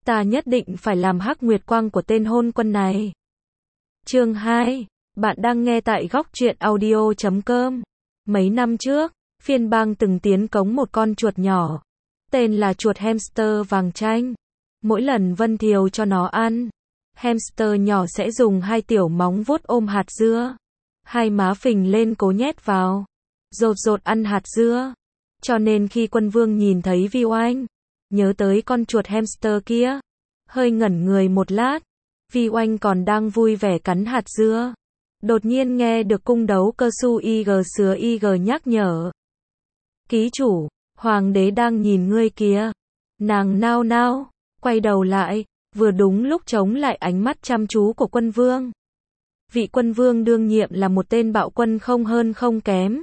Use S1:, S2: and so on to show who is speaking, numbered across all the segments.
S1: Ta nhất định phải làm hắc nguyệt quang của tên hôn quân này. Chương 2. Bạn đang nghe tại góc truyện audio.com. Mấy năm trước, phiên bang từng tiến cống một con chuột nhỏ. Tên là chuột hamster vàng chanh. Mỗi lần Vân Thiều cho nó ăn, hamster nhỏ sẽ dùng hai tiểu móng vuốt ôm hạt dưa. Hai má phình lên cố nhét vào. Rột rột ăn hạt dưa. Cho nên khi Quân Vương nhìn thấy Vi Oanh, nhớ tới con chuột hamster kia, hơi ngẩn người một lát. Vi Oanh còn đang vui vẻ cắn hạt dưa, đột nhiên nghe được cung đấu cơ su IG sứa IG nhắc nhở. Ký chủ, hoàng đế đang nhìn ngươi kìa. Nàng nao nao, quay đầu lại, vừa đúng lúc chống lại ánh mắt chăm chú của Quân Vương. Vị Quân Vương đương nhiệm là một tên bạo quân không hơn không kém.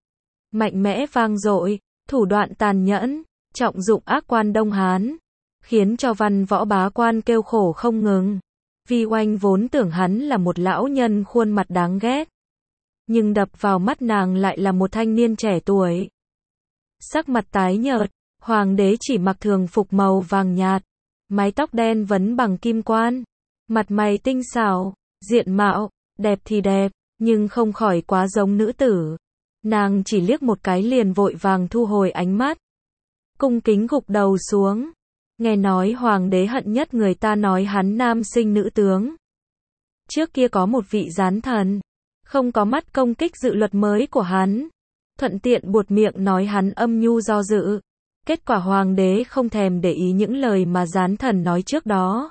S1: Mạnh mẽ vang dội, thủ đoạn tàn nhẫn, trọng dụng ác quan Đông Hán, khiến cho văn võ bá quan kêu khổ không ngừng. Vi Oanh vốn tưởng hắn là một lão nhân khuôn mặt đáng ghét, nhưng đập vào mắt nàng lại là một thanh niên trẻ tuổi. Sắc mặt tái nhợt, hoàng đế chỉ mặc thường phục màu vàng nhạt, mái tóc đen vấn bằng kim quan, mặt mày tinh xảo, diện mạo, đẹp thì đẹp, nhưng không khỏi quá giống nữ tử. Nàng chỉ liếc một cái liền vội vàng thu hồi ánh mắt, cung kính gục đầu xuống. Nghe nói hoàng đế hận nhất người ta nói hắn nam sinh nữ tướng. Trước kia có một vị gián thần, không có mắt công kích dự luật mới của hắn, thuận tiện buột miệng nói hắn âm nhu do dự. Kết quả hoàng đế không thèm để ý những lời mà gián thần nói trước đó,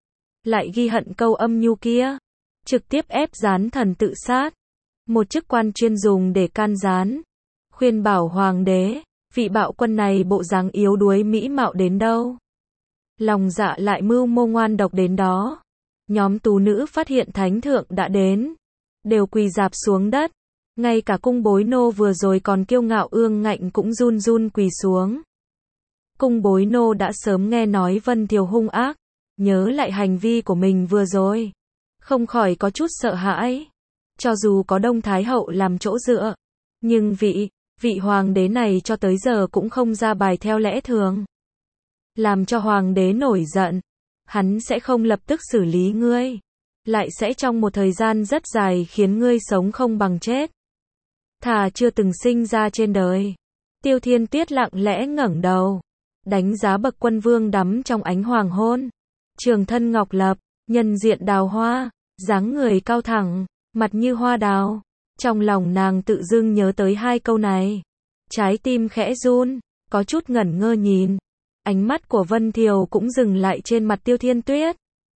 S1: lại ghi hận câu âm nhu kia, trực tiếp ép gián thần tự sát. Một chức quan chuyên dùng để can gián, khuyên bảo hoàng đế, vị bạo quân này bộ dáng yếu đuối mỹ mạo đến đâu, lòng dạ lại mưu mô ngoan độc đến đó. Nhóm tú nữ phát hiện thánh thượng đã đến, đều quỳ rạp xuống đất. Ngay cả cung bối nô vừa rồi còn kiêu ngạo ương ngạnh cũng run run quỳ xuống. Cung bối nô đã sớm nghe nói Vân Thiều hung ác, nhớ lại hành vi của mình vừa rồi, không khỏi có chút sợ hãi. Cho dù có Đông Thái Hậu làm chỗ dựa, nhưng vị hoàng đế này cho tới giờ cũng không ra bài theo lẽ thường. Làm cho hoàng đế nổi giận, hắn sẽ không lập tức xử lý ngươi, lại sẽ trong một thời gian rất dài khiến ngươi sống không bằng chết. Thà chưa từng sinh ra trên đời. Tiêu Thiên Tuyết lặng lẽ ngẩng đầu, đánh giá bậc Quân Vương đắm trong ánh hoàng hôn. Trường thân ngọc lập, nhân diện đào hoa, dáng người cao thẳng, mặt như hoa đào. Trong lòng nàng tự dưng nhớ tới hai câu này, trái tim khẽ run, có chút ngẩn ngơ nhìn. Ánh mắt của Vân Thiều cũng dừng lại trên mặt Tiêu Thiên Tuyết.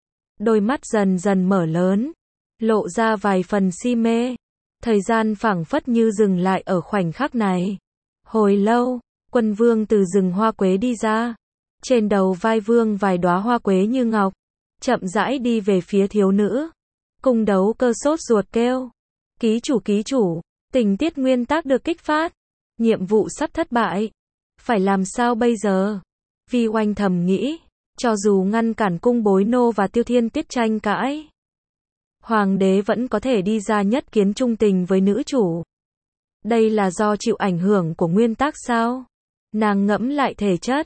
S1: Đôi mắt dần dần mở lớn, lộ ra vài phần si mê. Thời gian phảng phất như dừng lại ở khoảnh khắc này. Hồi lâu, Quân Vương từ rừng hoa quế đi ra. Trên đầu vai vương vài đóa hoa quế như ngọc, chậm rãi đi về phía thiếu nữ. Cung đấu cơ sốt ruột kêu. Ký chủ, tình tiết nguyên tác được kích phát. Nhiệm vụ sắp thất bại. Phải làm sao bây giờ? Vi Oanh thầm nghĩ, cho dù ngăn cản cung bối nô và Tiêu Thiên Tuyết tranh cãi, hoàng đế vẫn có thể đi ra nhất kiến trung tình với nữ chủ. Đây là do chịu ảnh hưởng của nguyên tắc sao? Nàng ngẫm lại thể chất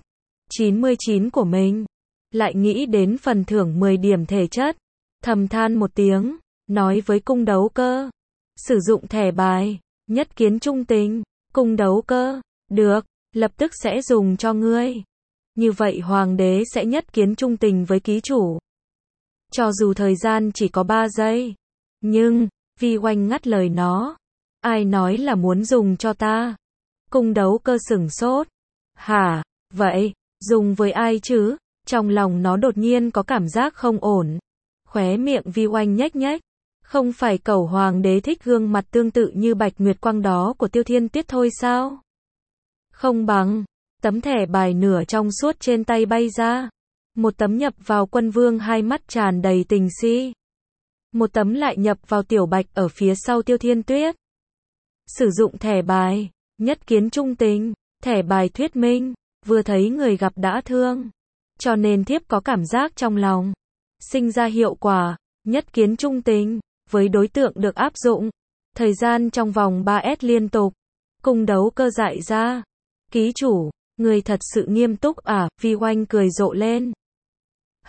S1: 99 của mình, lại nghĩ đến phần thưởng 10 điểm thể chất, thầm than một tiếng, nói với cung đấu cơ, sử dụng thẻ bài, nhất kiến trung tình. Cung đấu cơ, được, lập tức sẽ dùng cho ngươi. Như vậy hoàng đế sẽ nhất kiến trung tình với ký chủ. Cho dù thời gian chỉ có 3 giây. Nhưng, Vi Oanh ngắt lời nó. Ai nói là muốn dùng cho ta? Cung đấu cơ sửng sốt. Hả, vậy, dùng với ai chứ? Trong lòng nó đột nhiên có cảm giác không ổn. Khóe miệng Vi Oanh nhếch nhếch. Không phải cẩu hoàng đế thích gương mặt tương tự như Bạch Nguyệt Quang đó của Tiêu Thiên Tuyết thôi sao? Không bằng. Tấm thẻ bài nửa trong suốt trên tay bay ra. Một tấm nhập vào Quân Vương hai mắt tràn đầy tình si. Một tấm lại nhập vào Tiểu Bạch ở phía sau Tiêu Thiên Tuyết. Sử dụng thẻ bài, nhất kiến trung tình, thẻ bài thuyết minh, vừa thấy người gặp đã thương. Cho nên thiếp có cảm giác trong lòng. Sinh ra hiệu quả, nhất kiến trung tình, với đối tượng được áp dụng. Thời gian trong vòng 3S liên tục. Cung đấu cơ dại ra. Ký chủ, người thật sự nghiêm túc à? Vi Oanh cười rộ lên.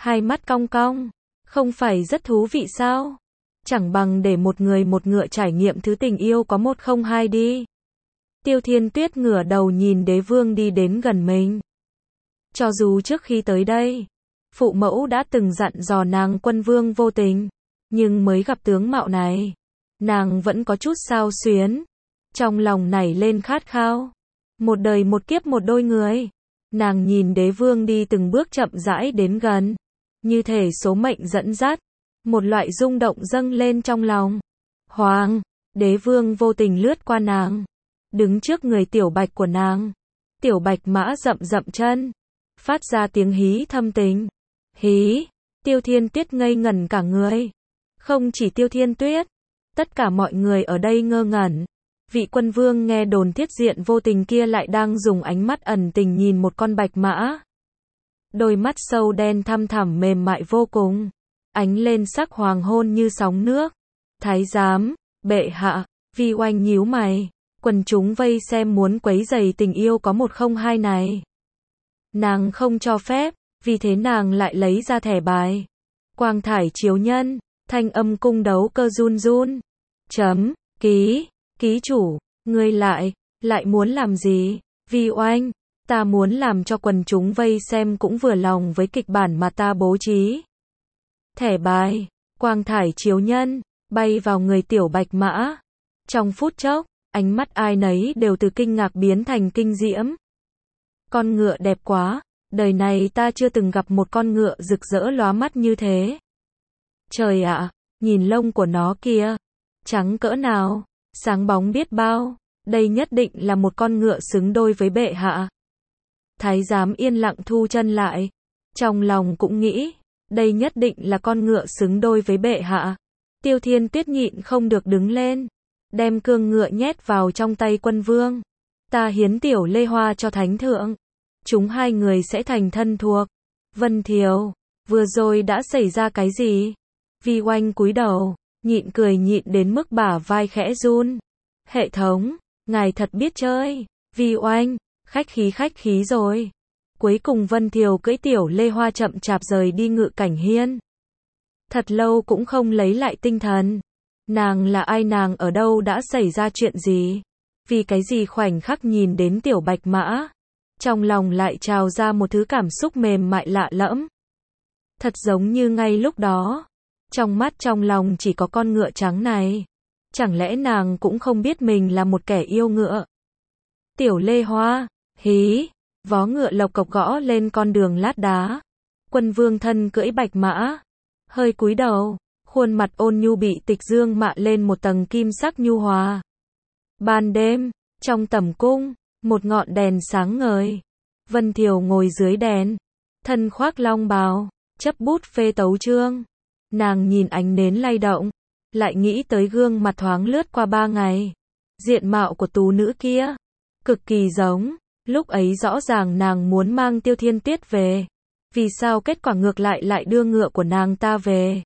S1: hai mắt cong cong, không phải rất thú vị sao? Chẳng bằng để một người một ngựa trải nghiệm thứ tình yêu có một không hai đi. Tiêu Thiên Tuyết ngửa đầu nhìn đế vương đi đến gần mình. Cho dù trước khi tới đây, phụ mẫu đã từng dặn dò nàng quân vương vô tình, nhưng mới gặp tướng mạo này, nàng vẫn có chút xao xuyến, trong lòng nảy lên khát khao. Một đời một kiếp một đôi người. Nàng nhìn đế vương đi từng bước chậm rãi đến gần, như thể số mệnh dẫn dắt, một loại rung động dâng lên trong lòng. Hoàng, đế vương vô tình lướt qua nàng, đứng trước người tiểu bạch của nàng. Tiểu bạch mã rậm rậm chân, phát ra tiếng hí thâm tình. Hí, Tiêu Thiên Tuyết ngây ngẩn cả người. Không chỉ Tiêu Thiên Tuyết, tất cả mọi người ở đây ngơ ngẩn. Vị quân vương nghe đồn thiết diện vô tình kia lại đang dùng ánh mắt ẩn tình nhìn một con bạch mã. Đôi mắt sâu đen thăm thẳm mềm mại vô cùng, ánh lên sắc hoàng hôn như sóng nước. Thái giám, bệ hạ, Vi Oanh nhíu mày, quần chúng vây xem muốn quấy rầy tình yêu có một không hai này. Nàng không cho phép, vì thế nàng lại lấy ra thẻ bài. Quang thải chiếu nhân, thanh âm cung đấu cơ run run. Ký chủ, ngươi lại muốn làm gì? Vi Oanh, ta muốn làm cho quần chúng vây xem cũng vừa lòng với kịch bản mà ta bố trí. Thẻ bài, quang thải chiếu nhân, bay vào người tiểu bạch mã. Trong phút chốc, ánh mắt ai nấy đều từ kinh ngạc biến thành kinh diễm. Con ngựa đẹp quá, đời này ta chưa từng gặp một con ngựa rực rỡ lóa mắt như thế. Trời ạ, nhìn lông của nó kìa, trắng cỡ nào, sáng bóng biết bao, đây nhất định là một con ngựa xứng đôi với bệ hạ. Thái giám yên lặng thu chân lại, trong lòng cũng nghĩ, đây nhất định là con ngựa xứng đôi với bệ hạ. Tiêu Thiên Tuyết nhịn không được đứng lên, đem cương ngựa nhét vào trong tay quân vương. Ta hiến tiểu Lê Hoa cho thánh thượng, chúng hai người sẽ thành thân thuộc. Vân Thiều, vừa rồi đã xảy ra cái gì? Vi Oanh cúi đầu, nhịn cười nhịn đến mức bả vai khẽ run. Hệ thống, ngài thật biết chơi. Vi Oanh, khách khí rồi. Cuối cùng Vân Thiều cưỡi tiểu Lê Hoa chậm chạp rời đi ngự cảnh hiên. Thật lâu cũng không lấy lại tinh thần. Nàng là ai, nàng ở đâu, đã xảy ra chuyện gì? Vì cái gì khoảnh khắc nhìn đến tiểu bạch mã, trong lòng lại trào ra một thứ cảm xúc mềm mại lạ lẫm. Thật giống như ngay lúc đó, trong mắt trong lòng chỉ có con ngựa trắng này. Chẳng lẽ nàng cũng không biết mình là một kẻ yêu ngựa? Tiểu Lê Hoa, hí, vó ngựa lộc cộc gõ lên con đường lát đá. Quân vương thân cưỡi bạch mã, hơi cúi đầu, khuôn mặt ôn nhu bị tịch dương mạ lên một tầng kim sắc nhu hòa. Ban đêm, trong tẩm cung, một ngọn đèn sáng ngời. Vân Thiều ngồi dưới đèn, thân khoác long bào, chấp bút phê tấu chương. Nàng nhìn ánh nến lay động, lại nghĩ tới gương mặt thoáng lướt qua 3 ngày. Diện mạo của tú nữ kia, cực kỳ giống. Lúc ấy rõ ràng nàng muốn mang Tiêu Thiên Tuyết về. Vì sao kết quả ngược lại đưa ngựa của nàng ta về?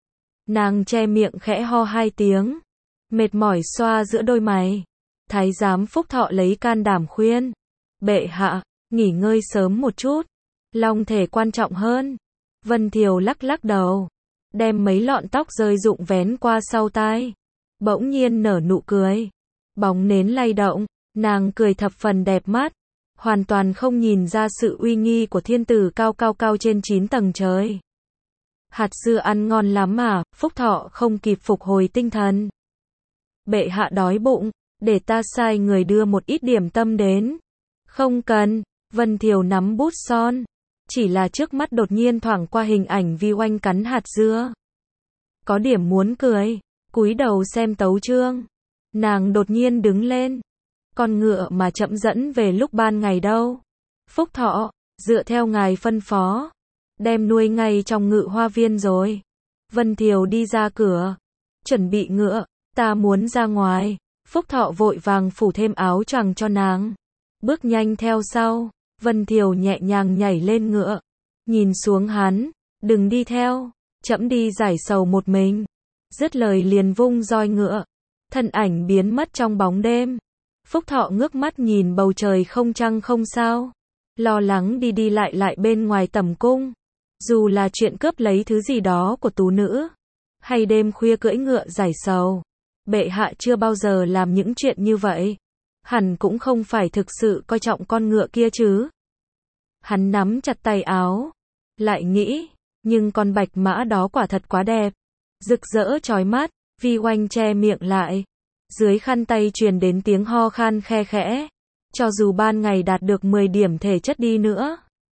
S1: Nàng che miệng khẽ ho 2 tiếng, mệt mỏi xoa giữa đôi mày. Thái giám Phúc Thọ lấy can đảm khuyên, bệ hạ, nghỉ ngơi sớm một chút, long thể quan trọng hơn. Vân Thiều lắc lắc đầu, đem mấy lọn tóc rơi rụng vén qua sau tai, bỗng nhiên nở nụ cười. Bóng nến lay động, nàng cười thập phần đẹp mắt, hoàn toàn không nhìn ra sự uy nghi của thiên tử cao trên 9 tầng trời. Hạt dưa ăn ngon lắm mà, Phúc Thọ không kịp phục hồi tinh thần. Bệ hạ đói bụng, để ta sai người đưa một ít điểm tâm đến. Không cần, Vân Thiều nắm bút son, chỉ là trước mắt đột nhiên thoảng qua hình ảnh Vi Oanh cắn hạt dưa. Có điểm muốn cười, cúi đầu xem tấu chương. Nàng đột nhiên đứng lên. Con ngựa mà chậm dẫn về lúc ban ngày đâu? Phúc Thọ, dựa theo ngài phân phó, đem nuôi ngay trong ngự hoa viên rồi. Vân Thiều đi ra cửa, chuẩn bị ngựa, ta muốn ra ngoài. Phúc Thọ vội vàng phủ thêm áo choàng cho nàng, bước nhanh theo sau. Vân Thiều nhẹ nhàng nhảy lên ngựa, nhìn xuống hắn, đừng đi theo, trẫm đi giải sầu một mình. Dứt lời liền vung roi ngựa, thân ảnh biến mất trong bóng đêm. Phúc Thọ ngước mắt nhìn bầu trời không trăng không sao, lo lắng đi lại bên ngoài tẩm cung. Dù là chuyện cướp lấy thứ gì đó của tú nữ, hay đêm khuya cưỡi ngựa giải sầu, bệ hạ chưa bao giờ làm những chuyện như vậy. Hẳn cũng không phải thực sự coi trọng con ngựa kia chứ. Hắn nắm chặt tay áo, lại nghĩ, nhưng con bạch mã đó quả thật quá đẹp, rực rỡ chói mắt. Vi Oanh che miệng lại, dưới khăn tay truyền đến tiếng ho khan khe khẽ. Cho dù ban ngày đạt được 10 điểm thể chất đi nữa,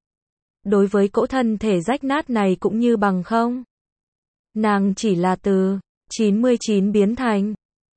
S1: đối với cỗ thân thể rách nát này cũng như bằng không. Nàng chỉ là từ 99 biến thành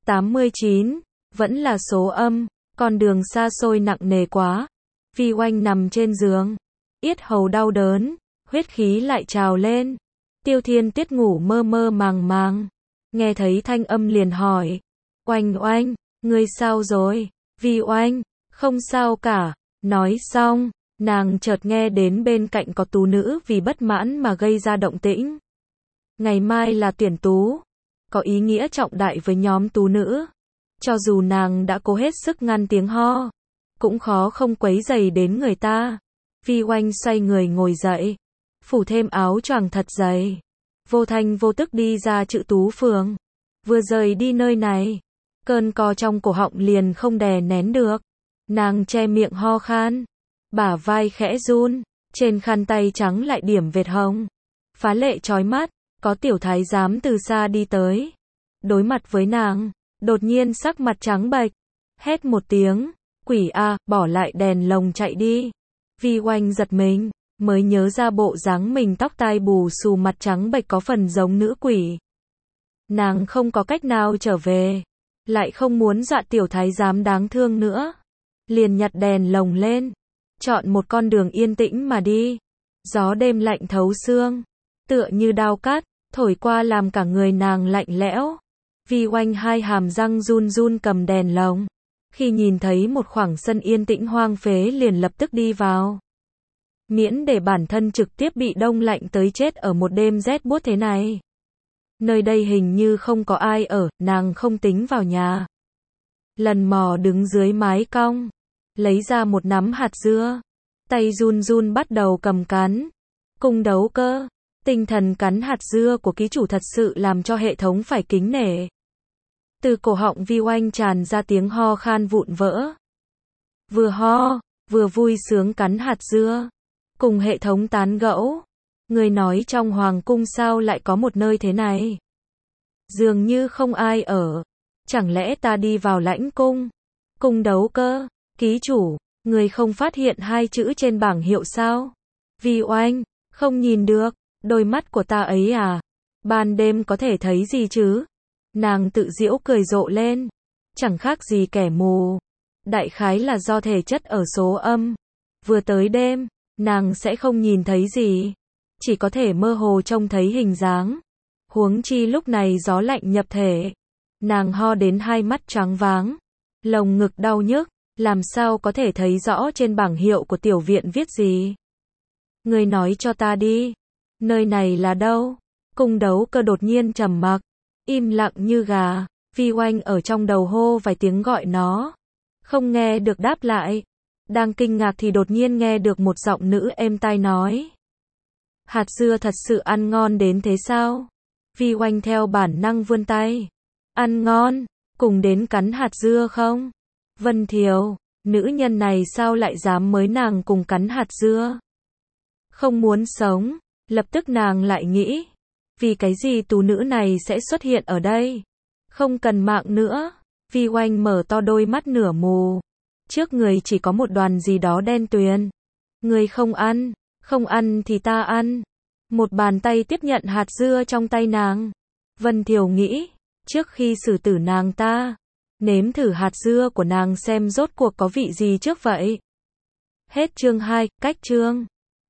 S1: 89, vẫn là số âm, con đường xa xôi nặng nề quá. Vi Oanh nằm trên giường, yết hầu đau đớn, huyết khí lại trào lên. Tiêu Thiên Tiết ngủ mơ mơ màng màng, nghe thấy thanh âm liền hỏi, Oanh Oanh, ngươi sao rồi? Vi Oanh, không sao cả. Nói xong, nàng chợt nghe đến bên cạnh có tú nữ vì bất mãn mà gây ra động tĩnh. Ngày mai là tuyển tú, có ý nghĩa trọng đại với nhóm tú nữ. Cho dù nàng đã cố hết sức ngăn tiếng ho, cũng khó không quấy rầy đến người ta. Vi Oanh xoay người ngồi dậy, phủ thêm áo choàng thật dày, vô thanh vô tức đi ra Chữ Tú Phường. Vừa rời đi nơi này, cơn co trong cổ họng liền không đè nén được. Nàng che miệng ho khan, bả vai khẽ run, trên khăn tay trắng lại điểm vệt hồng, phá lệ chói mắt. Có tiểu thái giám từ xa đi tới, đối mặt với nàng, đột nhiên sắc mặt trắng bệch, hét một tiếng, quỷ a, bỏ lại đèn lồng chạy đi. Vi Oanh giật mình, mới nhớ ra bộ dáng mình tóc tai bù xù mặt trắng bệch có phần giống nữ quỷ. Nàng không có cách nào trở về, lại không muốn dọa tiểu thái giám đáng thương nữa, liền nhặt đèn lồng lên, chọn một con đường yên tĩnh mà đi. Gió đêm lạnh thấu xương, tựa như đao cắt, thổi qua làm cả người nàng lạnh lẽo. Vi Oanh hai hàm răng run run cầm đèn lồng, khi nhìn thấy một khoảng sân yên tĩnh hoang phế liền lập tức đi vào. Miễn để bản thân trực tiếp bị đông lạnh tới chết ở một đêm rét buốt thế này. Nơi đây hình như không có ai ở, nàng không tính vào nhà. Lần mò đứng dưới mái cong, lấy ra một nắm hạt dưa, tay run run bắt đầu cầm cắn. Cung Đấu Cơ, tinh thần cắn hạt dưa của ký chủ thật sự làm cho hệ thống phải kính nể. Từ cổ họng Vi Oanh tràn ra tiếng ho khan vụn vỡ. Vừa ho, vừa vui sướng cắn hạt dưa, cùng hệ thống tán gẫu. Người nói trong hoàng cung sao lại có một nơi thế này? Dường như không ai ở. Chẳng lẽ ta đi vào lãnh cung? Cung Đấu Cơ, ký chủ, người không phát hiện hai chữ trên bảng hiệu sao? Vi Oanh, không nhìn được, đôi mắt của ta ấy à? Ban đêm có thể thấy gì chứ? Nàng tự giễu cười rộ lên, chẳng khác gì kẻ mù. Đại khái là do thể chất ở số âm. Vừa tới đêm, nàng sẽ không nhìn thấy gì, chỉ có thể mơ hồ trông thấy hình dáng. Huống chi lúc này gió lạnh nhập thể, nàng ho đến hai mắt choáng váng, lồng ngực đau nhức, làm sao có thể thấy rõ trên bảng hiệu của tiểu viện viết gì? Người nói cho ta đi, nơi này là đâu? Cung Đấu Cơ đột nhiên trầm mặc, im lặng như gà. Vi Oanh ở trong đầu hô vài tiếng gọi nó, không nghe được đáp lại. Đang kinh ngạc thì đột nhiên nghe được một giọng nữ êm tai nói, hạt dưa thật sự ăn ngon đến thế sao? Vi Oanh theo bản năng vươn tay, ăn ngon, cùng đến cắn hạt dưa không? Vân Thiều, nữ nhân này sao lại dám mới nàng cùng cắn hạt dưa? Không muốn sống. Lập tức nàng lại nghĩ, vì cái gì tú nữ này sẽ xuất hiện ở đây? Không cần mạng nữa. Vi Oanh mở to đôi mắt nửa mù, trước người chỉ có một đoàn gì đó đen tuyền. Người không ăn thì ta ăn. Một bàn tay tiếp nhận hạt dưa trong tay nàng. Vân Thiều nghĩ, trước khi xử tử nàng ta, nếm thử hạt dưa của nàng xem rốt cuộc có vị gì trước vậy. Hết chương 2, cách chương.